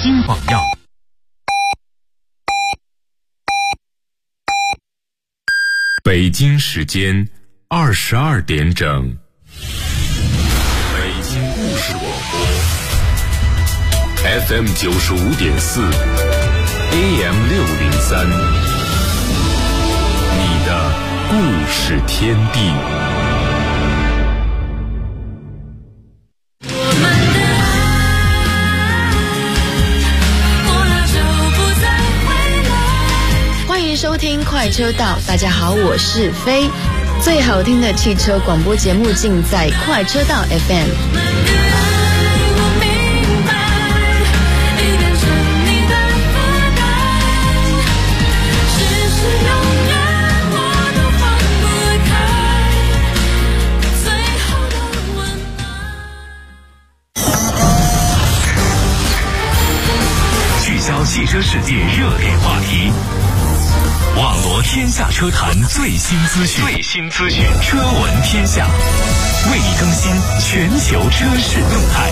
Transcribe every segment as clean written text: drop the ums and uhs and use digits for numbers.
新榜样。 北京时间22点整，北京故事广播 FM 95.4 AM 603，你的故事天地。 收听快车道，大家好，我是飞。最好听的汽车广播节目尽在快车道 FM。 聚焦汽车世界热点话题。网罗天下车坛最新资讯，车闻天下，为你更新全球车市动态。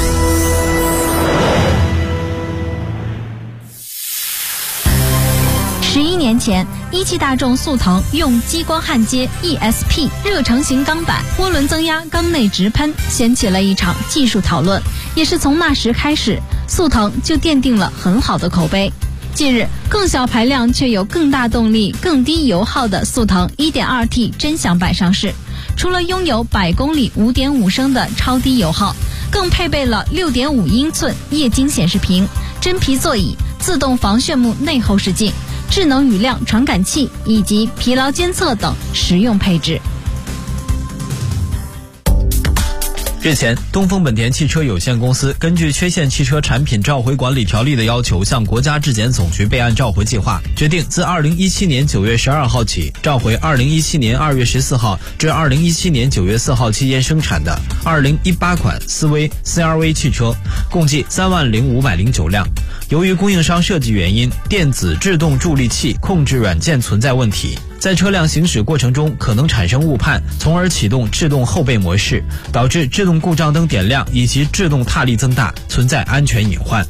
11年前，一汽大众速腾用激光焊接 ESP 热成型钢板，涡轮增压缸内直喷，掀起了一场技术讨论。也是从那时开始，速腾就奠定了很好的口碑。近日，更小排量却有更大动力、更低油耗的速腾 1.2T 臻享版上市。除了拥有100公里 5.5 升的超低油耗，更配备了 6.5 英寸液晶显示屏、真皮座椅、自动防眩目内后视镜、智能雨量传感器以及疲劳监测等实用配置。 日前，东风本田汽车有限公司根据缺陷汽车产品召回管理条例的要求，向国家质检总局备案召回计划，决定自2017年9月12号起召回2017年2月14号至2017年9月4号期间生产的2018款思威 CR-V 汽车，共计30509辆。由于供应商设计原因，电子制动助力器控制软件存在问题，在车辆行驶过程中可能产生误判，从而启动制动后备模式，导致制动故障灯点亮以及制动踏力增大，存在安全隐患。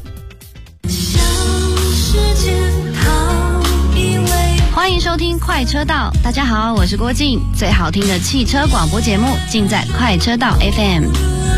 欢迎收听快车道，大家好，我是郭靖。最好听的汽车广播节目尽在快车道 FM。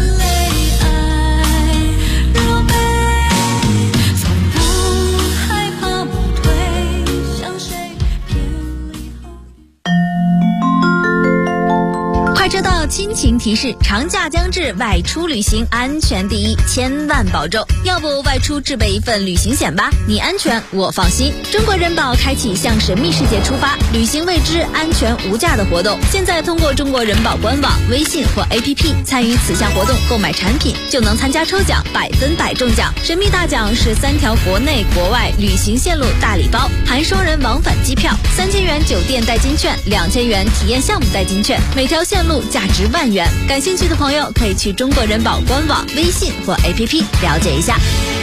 快车道亲情提示：长假将至，外出旅行安全第一，千万保重。要不外出置备一份旅行险吧，你安全我放心。中国人保开启向神秘世界出发，旅行未知安全无价的活动。现在通过中国人保官网、微信或 APP 参与此项活动，购买产品就能参加抽奖，100%中奖。神秘大奖是3条国内国外旅行线路大礼包，含双人往返机票、3000元酒店代金券、2000元体验项目代金券，每条线路价值10000元。感兴趣的朋友可以去中国人保官网、微信或 APP 了解一下。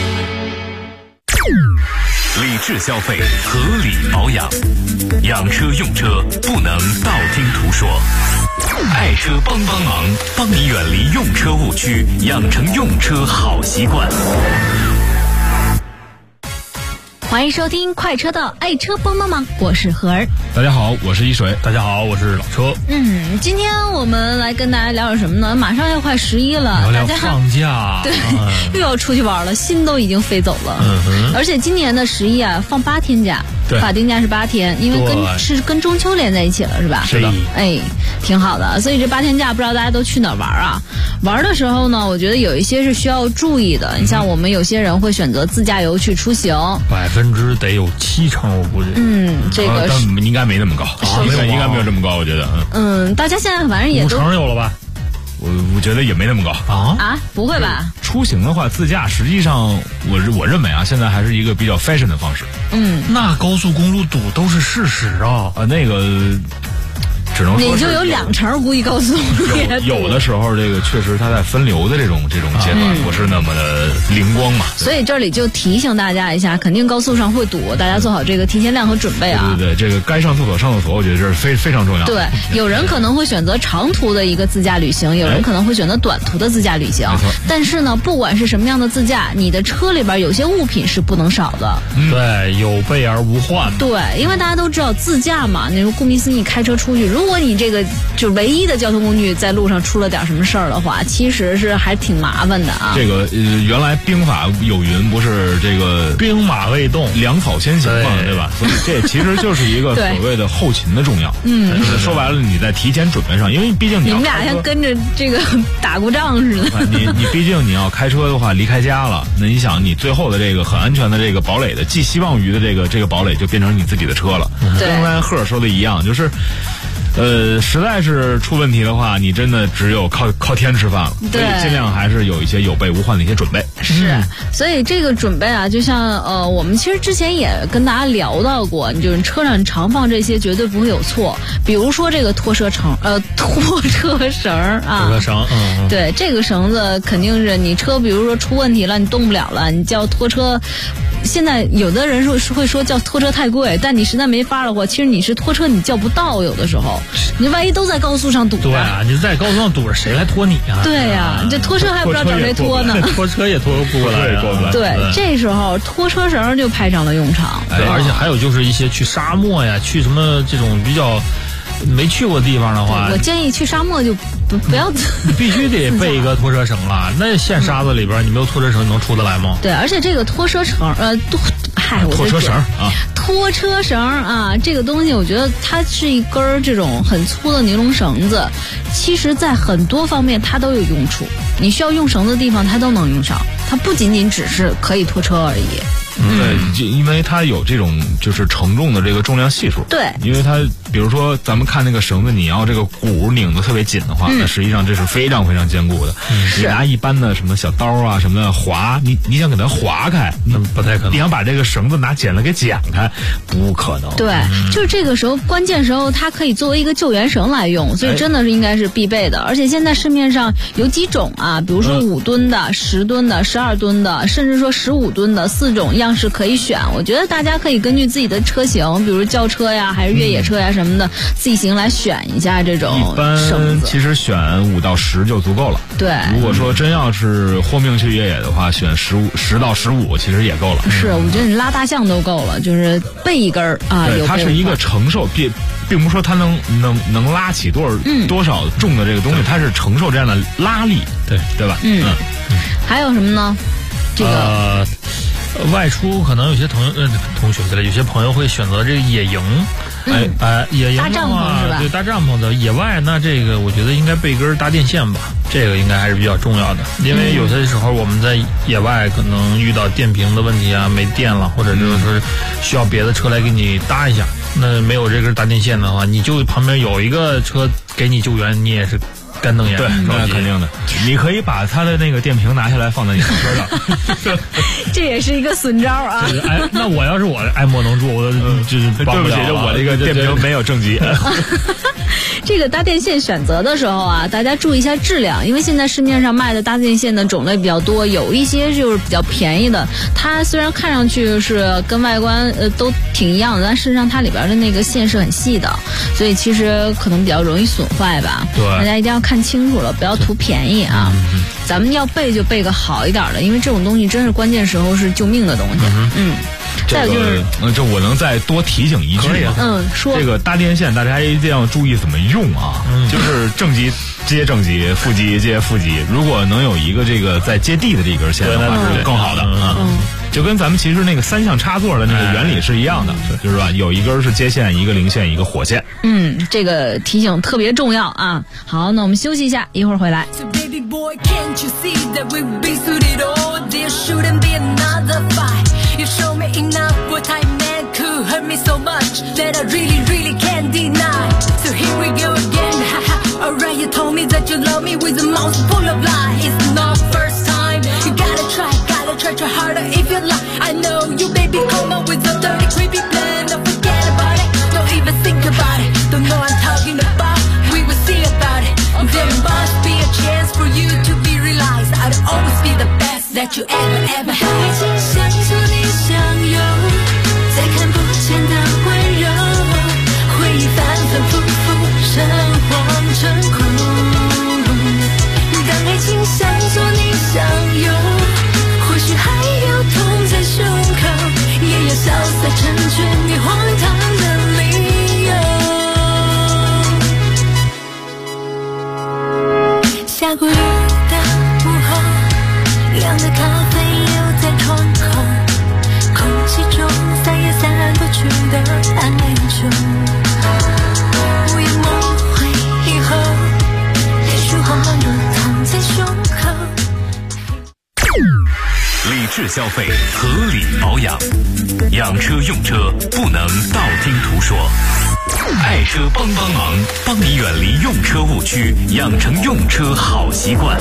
理智消费，合理保养，养车用车不能道听途说。爱车帮忙，帮你远离用车误区，养成用车好习惯。 欢迎收听快车道，爱车帮忙，我是何儿。 大家好，我是一水。大家好，我是老车。 今天我们来跟大家聊点什么呢？马上要快11了， 聊聊放假， 对，又要出去玩了，心都已经飞走了。而且今年的11啊，放8天假，法定假是8天，因为跟中秋连在一起了，是吧？ 是的， 哎，挺好的。所以这8天假，不知道大家都去哪儿玩啊？玩的时候呢，我觉得有一些是需要注意的。你像我们有些人会选择自驾游去出行 ，70%得有70%，我估计。 这个但应该没那么高，应该没有这么高，我觉得。 大家现在反正也都 50%有了吧？我觉得也没那么高啊，不会吧？ 出行的话，自驾实际上我认为啊，现在还是一个比较 fashion 的方式。 那高速公路堵都是事实啊。 那个只能说你就有2成估计高速有的时候这个确实它在分流的这种阶段不是那么的灵光嘛。 所以这里就提醒大家一下，肯定高速上会堵，大家做好这个提前量和准备啊。 对，这个该上厕所上厕所，我觉得这是非常重要的。 对，有人可能会选择长途的一个自驾旅行，有人可能会选择短途的自驾旅行。但是呢，不管是什么样的自驾，你的车里边有些物品是不能少的。 对，有备而无患。 对，因为大家都知道自驾嘛，你说顾名思义开车出去，如果你这个就唯一的交通工具在路上出了点什么事儿的话，其实是还挺麻烦的啊。 这个原来兵法有云，不是这个兵马未动， 粮草先行嘛，对吧？所以这其实就是一个所谓的后勤的重要。说白了，你在提前准备上，因为毕竟你们俩像跟着这个打过仗似的。 你毕竟你要开车的话，离开家了，那你想你最后的这个很安全的这个堡垒的寄希望于的这个堡垒就变成你自己的车了。跟刚才赫尔说的一样，就是实在是出问题的话，你真的只有靠天吃饭了。所以尽量还是有一些有备无患的一些准备。 是，所以这个准备啊，就像我们其实之前也跟大家聊到过，就是车上常放这些绝对不会有错。比如说这个拖车绳啊，拖车绳，对，这个绳子肯定是你车，比如说出问题了，你动不了了，你叫拖车。现在有的人会说叫拖车太贵，但你实在没法的话，其实你是拖车你叫不到，有的时候你万一都在高速上堵着。 对啊，你在高速上堵着，谁来拖你啊？ 对呀，你这拖车还不知道找谁拖呢。 拖车也拖不过来， 对，这时候拖车绳就派上了用场。 而且还有就是一些去沙漠呀，去什么这种比较没去过的地方的话， 我建议去沙漠就不要。 你必须得备一个拖车绳了。那陷沙子里边，你没有拖车绳能出得来吗？ 对，而且这个拖车绳， 拖车绳啊， 拖车绳啊，这个东西我觉得它是一根这种很粗的尼龙绳子，其实在很多方面它都有用处。你需要用绳子的地方，它都能用上。它不仅仅只是可以拖车而已。 对，因为它有这种就是承重的这个重量系数。 对， 因为它比如说咱们看那个绳子，你要这个鼓拧得特别紧的话，那实际上这是非常坚固的。你拿一般的什么小刀啊什么的划，你想给它划开， 那不太可能。 你想把这个绳子拿剪了给剪开，不可能。 对，就是这个时候关键时候它可以作为一个救援绳来用，所以真的是应该是必备的。而且现在市面上有几种啊，比如说5吨的、10吨的、12吨的，甚至说15吨的，4种样式可以选。我觉得大家可以根据自己的车型，比如轿车呀还是越野车呀什么的，自己行来选一下这种绳子。 其实选5到10就足够了。 对， 如果说真要是豁命去越野的话，选10到15其实也够了。 是，我觉得你拉大象都够了，就是备一根啊。 对，它是一个承受，并不是说它能拉起多少重的这个东西，它是承受这样的拉力，对吧？ 还有什么呢？这个外出可能有些同学对了，有些朋友会选择这个野营。野营搭帐篷是吧？ 对，搭帐篷的野外，那这个我觉得应该备根搭电线吧，这个应该还是比较重要的。因为有些时候我们在野外可能遇到电瓶的问题啊，没电了，或者就是说需要别的车来给你搭一下，那没有这根搭电线的话，你就旁边有一个车给你救援，你也是干瞪眼。 对，那肯定的。你可以把他的那个电瓶拿下来放在你的车上， 这也是一个损招啊。 那我要是爱莫能助，我就是对不起，我这个电瓶没有正极。 这个搭电线选择的时候啊，大家注意一下质量，因为现在市面上卖的搭电线的种类比较多，有一些就是比较便宜的，它虽然看上去是跟外观都挺一样的，但事实上它里边的那个线是很细的，所以其实可能比较容易损坏吧。 对， 大家一定要看清楚了，不要图便宜啊。咱们要备就备个好一点的，因为这种东西真是关键时候是救命的东西。再有就是， 这我能再多提醒一句吗？ 说这个搭电线，大家一定要注意怎么用啊。就是正极接正极，负极接负极。如果能有一个这个在接地的这根线的话，是更好的啊。就跟咱们其实那个3项插座的那个原理是一样的，就是吧？有一根是接线，一个零线，一个火线。 这个提醒特别重要啊。好，那我们休息一下，一会儿回来。You show me enough what I meant could hurt me so much that I really can't deny. So here we go again, haha. Alright, you told me that you love me with a mouth full of lies. It's not first time. You gotta try harder if you lie. I know you, baby, come up with a dirty, creepy plan. Don't forget about it, don't even think about it. Don't know I'm talking about I'd always be the best that you ever had。已经想做你想有，再看不见的温柔，回忆反反复复，诚惶诚恐。当爱情想做你想有，或许还有痛在胸口，也有潇洒成全你荒唐的理由。下过雨的午后，凉的咖啡又在窗口，空气中再也散不去的哀愁，无言梦回以后，也许缓慢地躺在胸口。 理智消费，合理保养，养车用车不能道听途说。爱车帮忙，帮你远离用车误区，养成用车好习惯。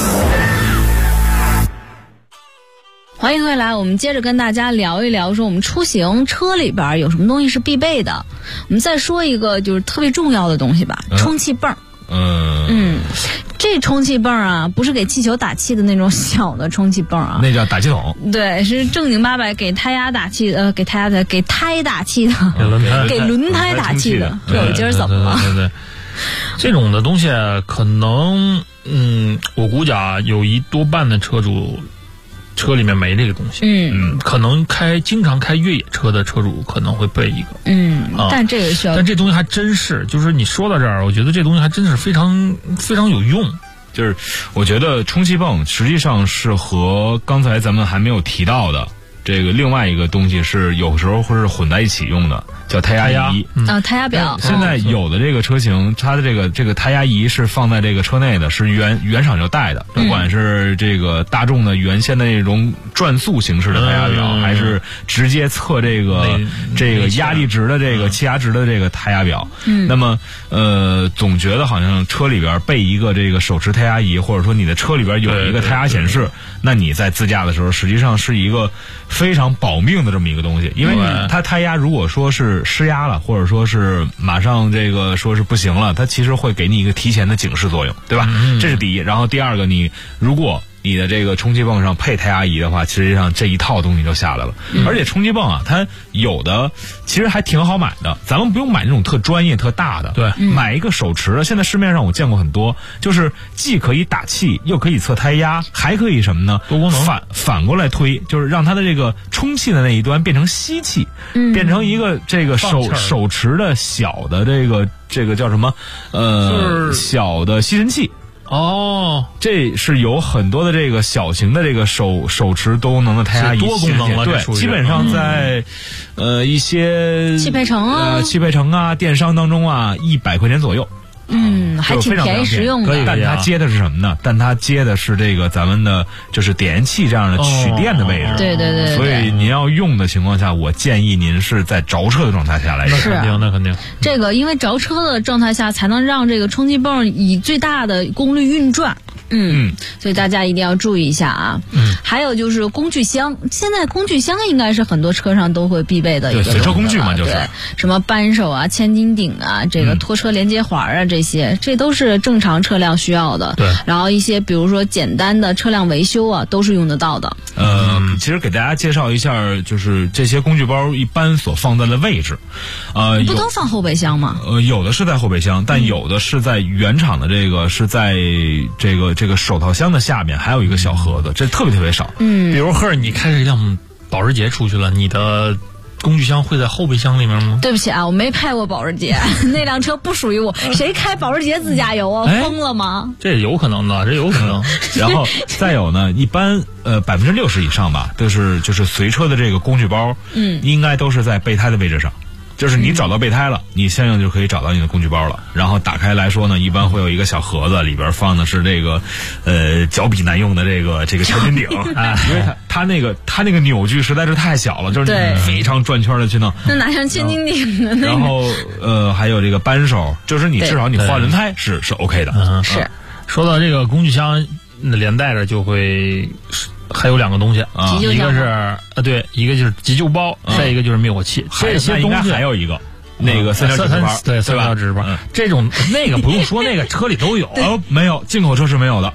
欢迎回来，我们接着跟大家聊一聊，说我们出行车里边有什么东西是必备的。我们再说一个就是特别重要的东西吧，充气泵。这充气泵啊，不是给气球打气的那种小的充气泵啊， 那叫打气筒。 对，是正经八百给胎压打气的，给胎打气的，给轮胎打气的。这我今儿怎么了？ 对，这种的东西可能，我估计啊，有一多半的车主车里面没这个东西。可能经常开越野车的车主可能会备一个。 但这个需要， 但这东西还真是，就是你说到这儿，我觉得这东西还真是非常非常有用。 就是我觉得充气泵实际上是和刚才咱们还没有提到的这个另外一个东西是有时候会是混在一起用的，叫胎压仪。 胎压表。 现在有的这个车型，它的这个胎压仪是放在这个车内的，是原厂就带的。不管是这个大众的原先的那种转速形式的胎压表，还是直接测这个压力值的这个气压值的这个胎压表。那么总觉得好像车里边备一个这个手持胎压仪，或者说你的车里边有一个胎压显示，那你在自驾的时候实际上是一个非常保命的这么一个东西，因为它胎压如果说是失压了，或者说是马上这个说是不行了，它其实会给你一个提前的警示作用，对吧？这是第一。然后第二个，如果你的这个充气泵上配胎压仪的话，实际上这一套东西就下来了。而且充气泵啊，它有的其实还挺好买的，咱们不用买那种特专业特大的， 对， 买一个手持的。现在市面上我见过很多，就是既可以打气，又可以测胎压，还可以什么呢？多功能。反过来推，就是让它的这个充气的那一端变成吸气，变成一个这个手持的小的这个叫什么？小的吸尘器。这是有很多的这个小型的这个手持多功能的胎压仪， 多功能了。 对，基本上在一些汽配城啊电商当中啊，100块钱左右。 还挺便宜实用的。 但它接的是什么呢？但它接的是这个咱们的就是点烟器这样的取电的位置。 对。 所以您要用的情况下，我建议您是在着车的状态下来用。 那肯定。 这个因为着车的状态下才能让这个充气泵以最大的功率运转。所以大家一定要注意一下啊。还有就是工具箱，现在工具箱应该是很多车上都会必备的一个随车工具嘛，就是对，什么扳手啊、千斤顶啊、这个拖车连接环啊，这都是正常车辆需要的。 对， 然后一些比如说简单的车辆维修啊，都是用得到的。 其实给大家介绍一下，就是这些工具包一般所放在的位置。 你不都放后备箱吗？ 有的是在后备箱，但有的是在原厂的是在这个手套箱的下面还有一个小盒子，这特别特别少。 比如你开着一辆保时捷出去了，你的工具箱会在后备箱里面吗？ 对不起啊，我没开过保时捷，那辆车不属于我。谁开保时捷自驾游啊？疯了吗？ 这有可能的，这有可能。 然后再有呢，一般60%以上吧，就是随车的这个工具包，应该都是在备胎的位置上。就是你找到备胎了，你相应就可以找到你的工具包了。然后打开来说呢，一般会有一个小盒子，里边放的是这个脚比难用的这个千斤顶啊，因为它那个扭矩实在是太小了，就是你非常转圈的去弄。 那哪像千斤顶的那个？ 然后还有这个扳手，就是你至少你换轮胎是 OK 的。 是。 说到这个工具箱，连带着就会。还有2个东西啊，一个是一个就是急救包，再一个就是灭火器。这些东西还有一个那个三角指包，这种那个不用说，那个车里都有。 没有进口车是没有的。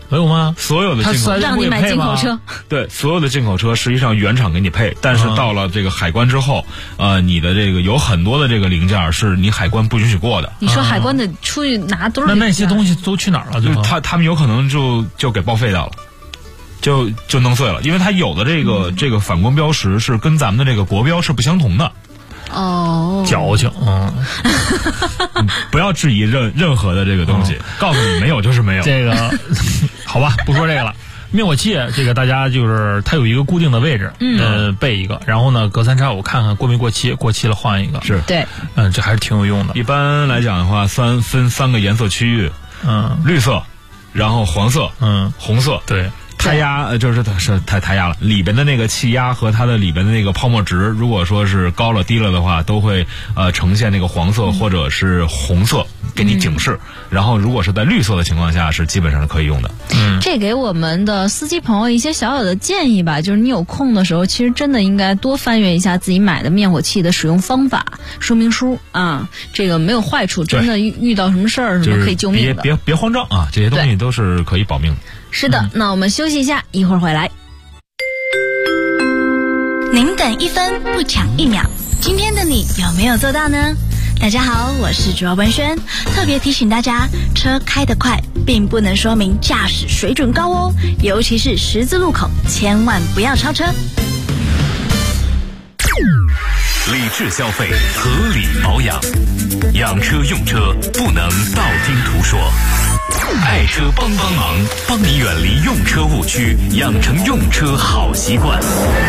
没有吗？ 所有的进口让你买进口车， 对，所有的进口车实际上原厂给你配，但是到了这个海关之后，你的这个有很多的这个零件是你海关不允许过的。 你说海关得出去拿多少？ 那些东西都去哪儿了？ 就是他们有可能就给报废掉了。就弄碎了，因为它有的这个反光标识是跟咱们的这个国标是不相同的。 哦， 矫情， 不要质疑任何的这个东西，告诉你没有就是没有。 这个好吧，不说这个了。灭火器这个大家就是它有一个固定的位置，备一个，然后呢隔三差五看看过没过期，过期了换一个。 是对， 这还是挺有用的。 一般来讲的话，分3个颜色区域，绿色，然后黄色，红色， 对。 胎压就是胎压了，里边的那个气压和它的里边的那个泡沫值，如果说是高了低了的话，都会呈现那个黄色或者是红色给你警示。然后如果是在绿色的情况下，是基本上是可以用的。 这给我们的司机朋友一些小小的建议吧，就是你有空的时候，其实真的应该多翻阅一下自己买的灭火器的使用方法说明书啊，这个没有坏处，真的遇到什么事儿什么可以救命的。 别慌张啊，这些东西都是可以保命的。 是的，那我们休息一下，一会儿回来。 您等1分不抢1秒，今天的你有没有做到呢？大家好，我是主要文轩，特别提醒大家，车开得快并不能说明驾驶水准高哦，尤其是十字路口，千万不要超车。 理智消费，合理保养，养车用车不能道听途说。爱车帮忙，帮你远离用车误区，养成用车好习惯。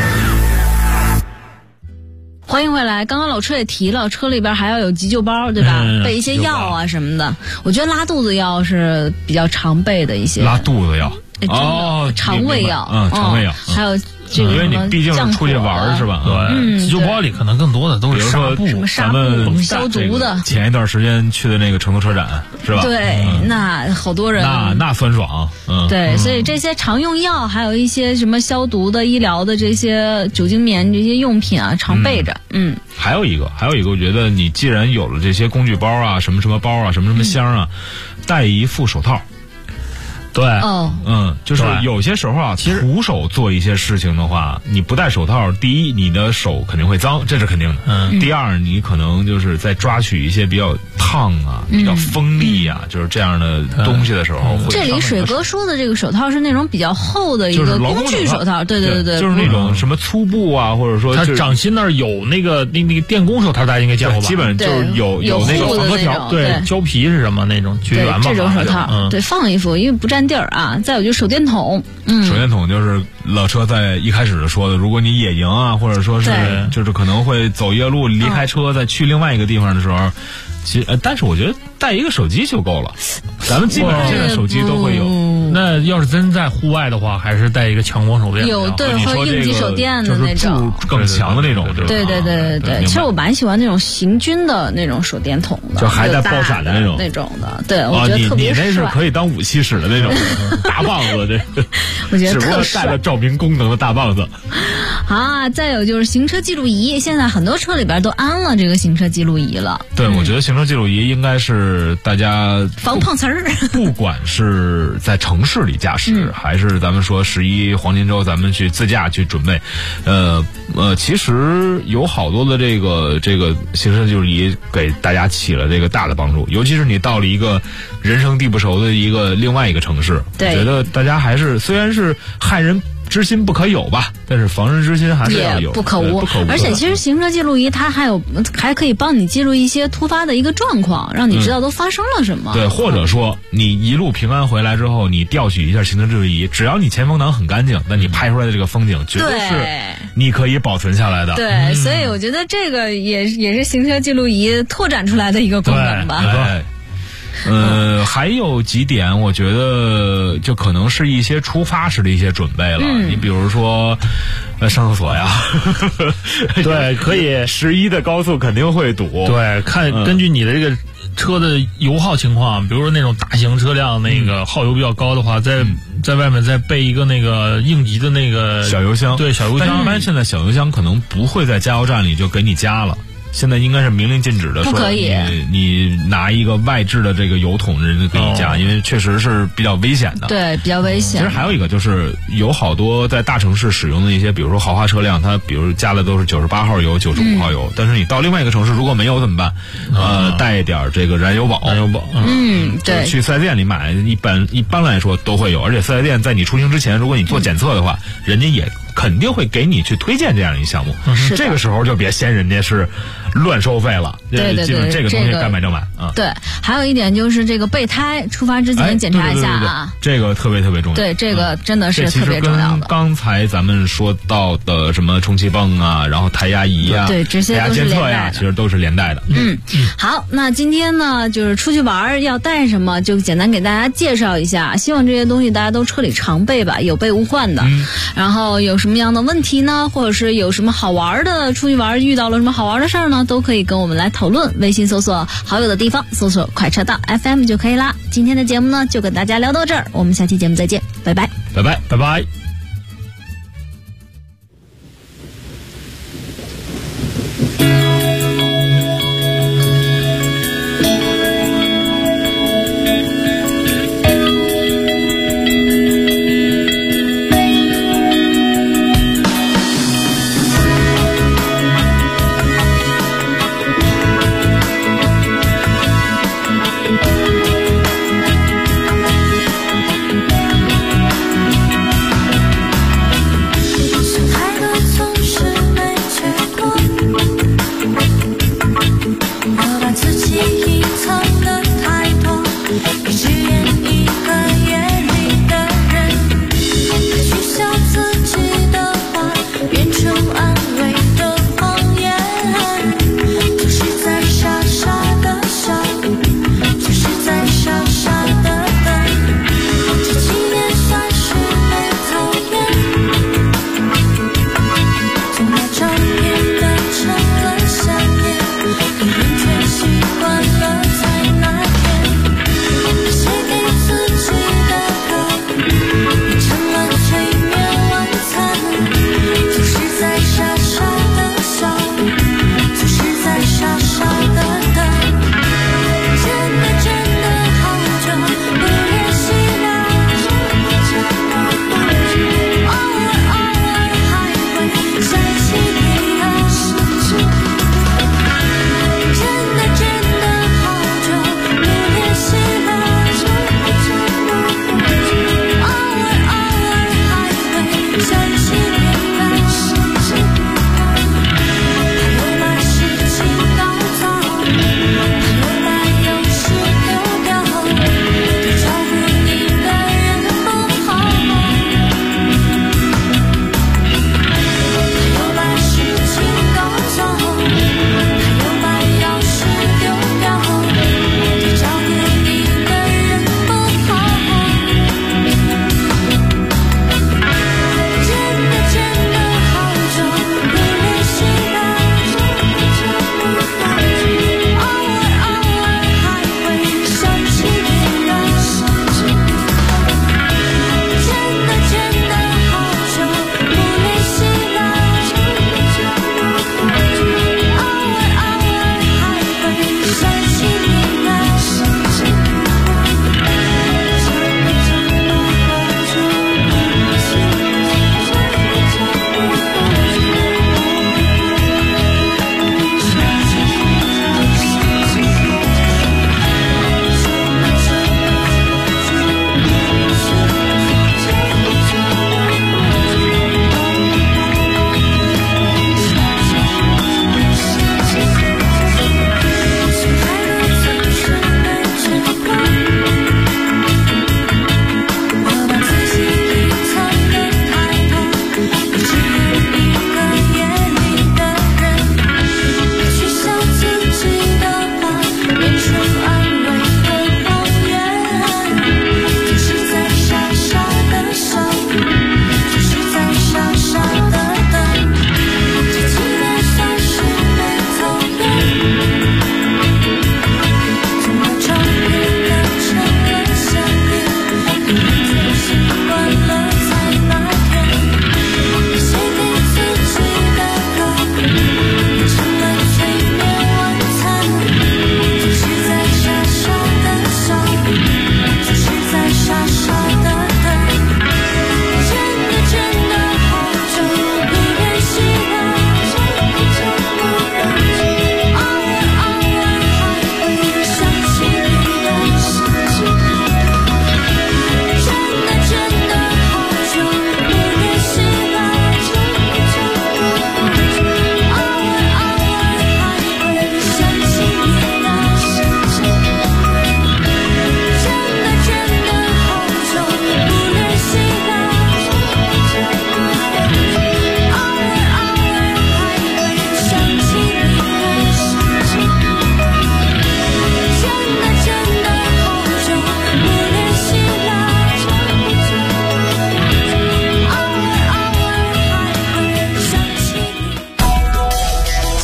欢迎回来，刚刚老车也提了，车里边还要有急救包，对吧？备一些药啊什么的。我觉得拉肚子药是比较常备的一些。 拉肚子药肠胃药， 肠胃药， 还有这个， 因为你毕竟是出去玩是吧？ 对，急救包里可能更多的都是纱布， 什么纱布、消毒的。 前一段时间去的那个成都车展是吧？ 对，那好多人， 那酸爽。 对，所以这些常用药，还有一些什么消毒的、医疗的这些酒精棉这些用品啊，常备着。 还有一个，我觉得你既然有了这些工具包啊，什么什么包啊，什么什么箱啊，带一副手套。 对， 就是有些时候啊，其实徒手做一些事情的话，你不戴手套，第一，你的手肯定会脏，这是肯定的。第二，你可能就是在抓取一些比较烫啊、比较锋利啊，就是这样的东西的时候，会。 这里水哥说的这个手套是那种比较厚的一个工具手套，对， 就是那种什么粗布啊，或者说他掌心那儿有那个电工手套，大家应该见过吧？ 基本就是有那个防隔条， 对，胶皮是什么那种绝缘嘛？ 这种手套，对，放一副，因为不占地儿啊。再有就是手电筒， 手电筒就是老车在一开始说的，如果你野营啊，或者说是就是可能会走夜路离开车再去另外一个地方的时候，其实但是我觉得带一个手机就够了，咱们基本上现在手机都会有。 那要是真在户外的话，还是带一个强光手电。 有对，和应急手电的那种， 更强的那种。 对。其实我蛮喜欢那种行军的那种手电筒的， 就还带爆闪的那种的。对，我觉得特别帅。 你那是可以当武器使的那种大棒子，这我觉得只不过带了照明功能的大棒子。 啊，再有就是行车记录仪，现在很多车里边都安了这个行车记录仪了。 对，我觉得行车记录仪应该是大家防碰瓷儿， 不管是在城市里驾驶，还是咱们说11黄金周咱们去自驾去准备，其实有好多的这个行车记录仪给大家起了这个大的帮助，尤其是你到了一个人生地不熟的另外一个城市，我觉得大家还是虽然是害人之心不可有吧，但是防人之心还是要有， 也不可无。而且其实行车记录仪它还可以帮你记录一些突发的一个状况，让你知道都发生了什么。 对，或者说你一路平安回来之后，你调取一下行车记录仪，只要你前风挡很干净，那你拍出来的这个风景绝对是你可以保存下来的。 对，所以我觉得这个也是行车记录仪拓展出来的一个功能吧。 还有几点，我觉得就可能是一些出发时的一些准备了。你比如说，上厕所呀， 对，可以。 11的高速肯定会堵。 对，根据你的这个车的油耗情况，比如说那种大型车辆那个耗油比较高的话，在外面再备一个那个应急的那个小油箱。 对，小油箱。 但一般现在小油箱可能不会在加油站里就给你加了。 现在应该是明令禁止的， 不可以你拿一个外置的这个油桶人家给你加，因为确实是比较危险的。 对，比较危险。 其实还有一个就是有好多在大城市使用的一些，比如说豪华车辆，它比如加的都是98号油、95号油，但是你到另外一个城市如果没有怎么办？带点这个燃油宝。 对， 去4S店里买，一般来说都会有，而且4S店在你出行之前，如果你做检测的话，人家也肯定会给你去推荐这样一个项目。这个时候就别嫌人家是乱收费了， 对， 基本这个东西该买就买啊。 对，还有一点就是这个备胎，出发之前检查一下啊， 这个特别特别重要。 对，这个真的是特别重要的。 刚才咱们说到的什么充气泵啊，然后胎压仪啊， 对，这些都是连带的， 其实都是连带的。 好，那今天呢，就是出去玩要带什么，就简单给大家介绍一下。希望这些东西大家都车里常备吧，有备无患的。然后有什么样的问题呢，或者是有什么好玩的，出去玩遇到了什么好玩的事儿呢，都可以跟我们来讨论。微信搜索好友的地方，搜索快车道 FM 就可以啦。今天的节目呢，就跟大家聊到这儿，我们下期节目再见，拜拜， 拜拜，拜拜。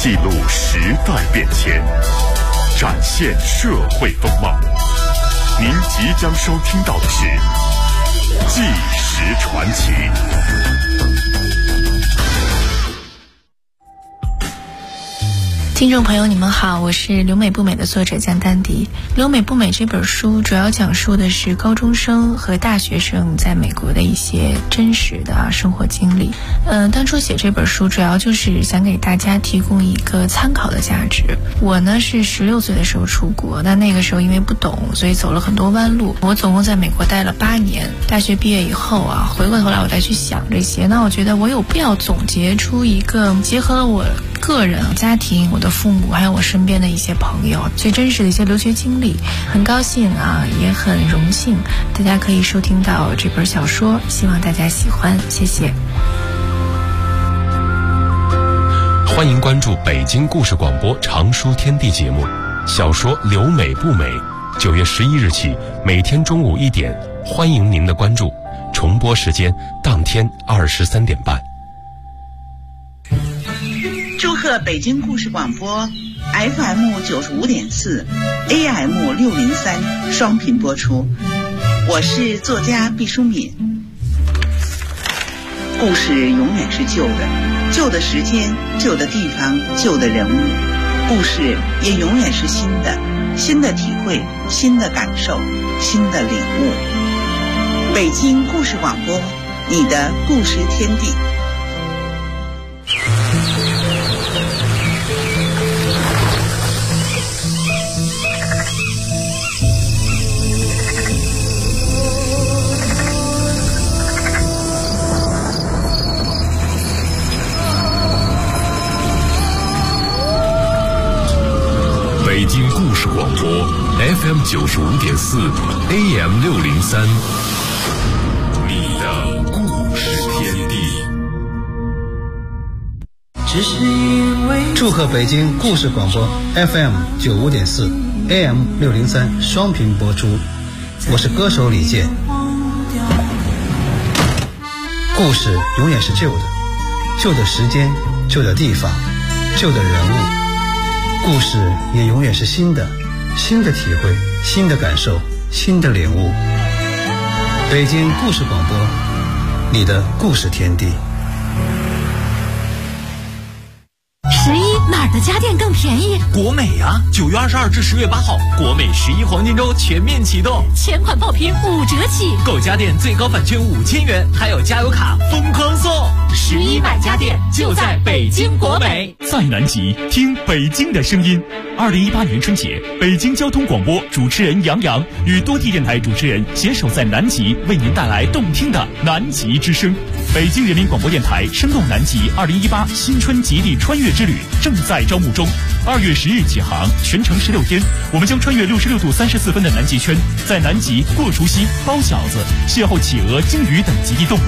记录时代变迁，展现社会风貌。您即将收听到的是《纪实传奇》。 听众朋友你们好，我是留美不美的作者江丹迪。留美不美这本书主要讲述的是高中生和大学生在美国的一些真实的生活经历。当初写这本书主要就是想给大家提供一个参考的价值。我呢是16岁的时候出国，那个时候因为不懂，所以走了很多弯路。我总共在美国待了8年，大学毕业以后回过头来我再去想这些，那我觉得我有必要总结出一个结合了我个人、家庭、我的父母还有我身边的一些朋友最真实的一些留学经历。很高兴也很荣幸大家可以收听到这本小说，希望大家喜欢，谢谢。 欢迎关注北京故事广播长书天地节目，小说《留美不美》9月11日起每天中午1点，欢迎您的关注，重播时间当天23点半。 祝贺北京故事广播 FM 95.4 AM 603双频播出。我是作家毕淑敏。故事永远是旧的，旧的时间、旧的地方、旧的人物，故事也永远是新的，新的体会、新的感受、新的领悟。北京故事广播，你的故事天地。 北京故事广播 FM 95.4 AM 603，你的故事天地。 祝贺北京故事广播 FM 95.4 AM 603双频播出。我是歌手李健。故事永远是旧的，旧的时间、旧的地方、旧的人物，故事也永远是新的，新的体会、新的感受、新的领悟。北京故事广播，你的故事天地。 11哪儿的家电更便宜？ 国美啊！9月22至10月8号，国美11黄金周全面启动， 全款爆品5折起， 购家电最高返券5000元，还有加油卡疯狂送。 11买家电就在北京国美， 在南极听北京的声音。2018年春节，北京交通广播主持人杨洋与多地电台主持人携手在南极，为您带来动听的南极之声。北京人民广播电台声动南极2018新春极地穿越之旅正在招募中，2月10日起航，全程16天，我们将穿越66度34分的南极圈，在南极过除夕、包饺子，邂逅企鹅、鲸鱼等极地动物。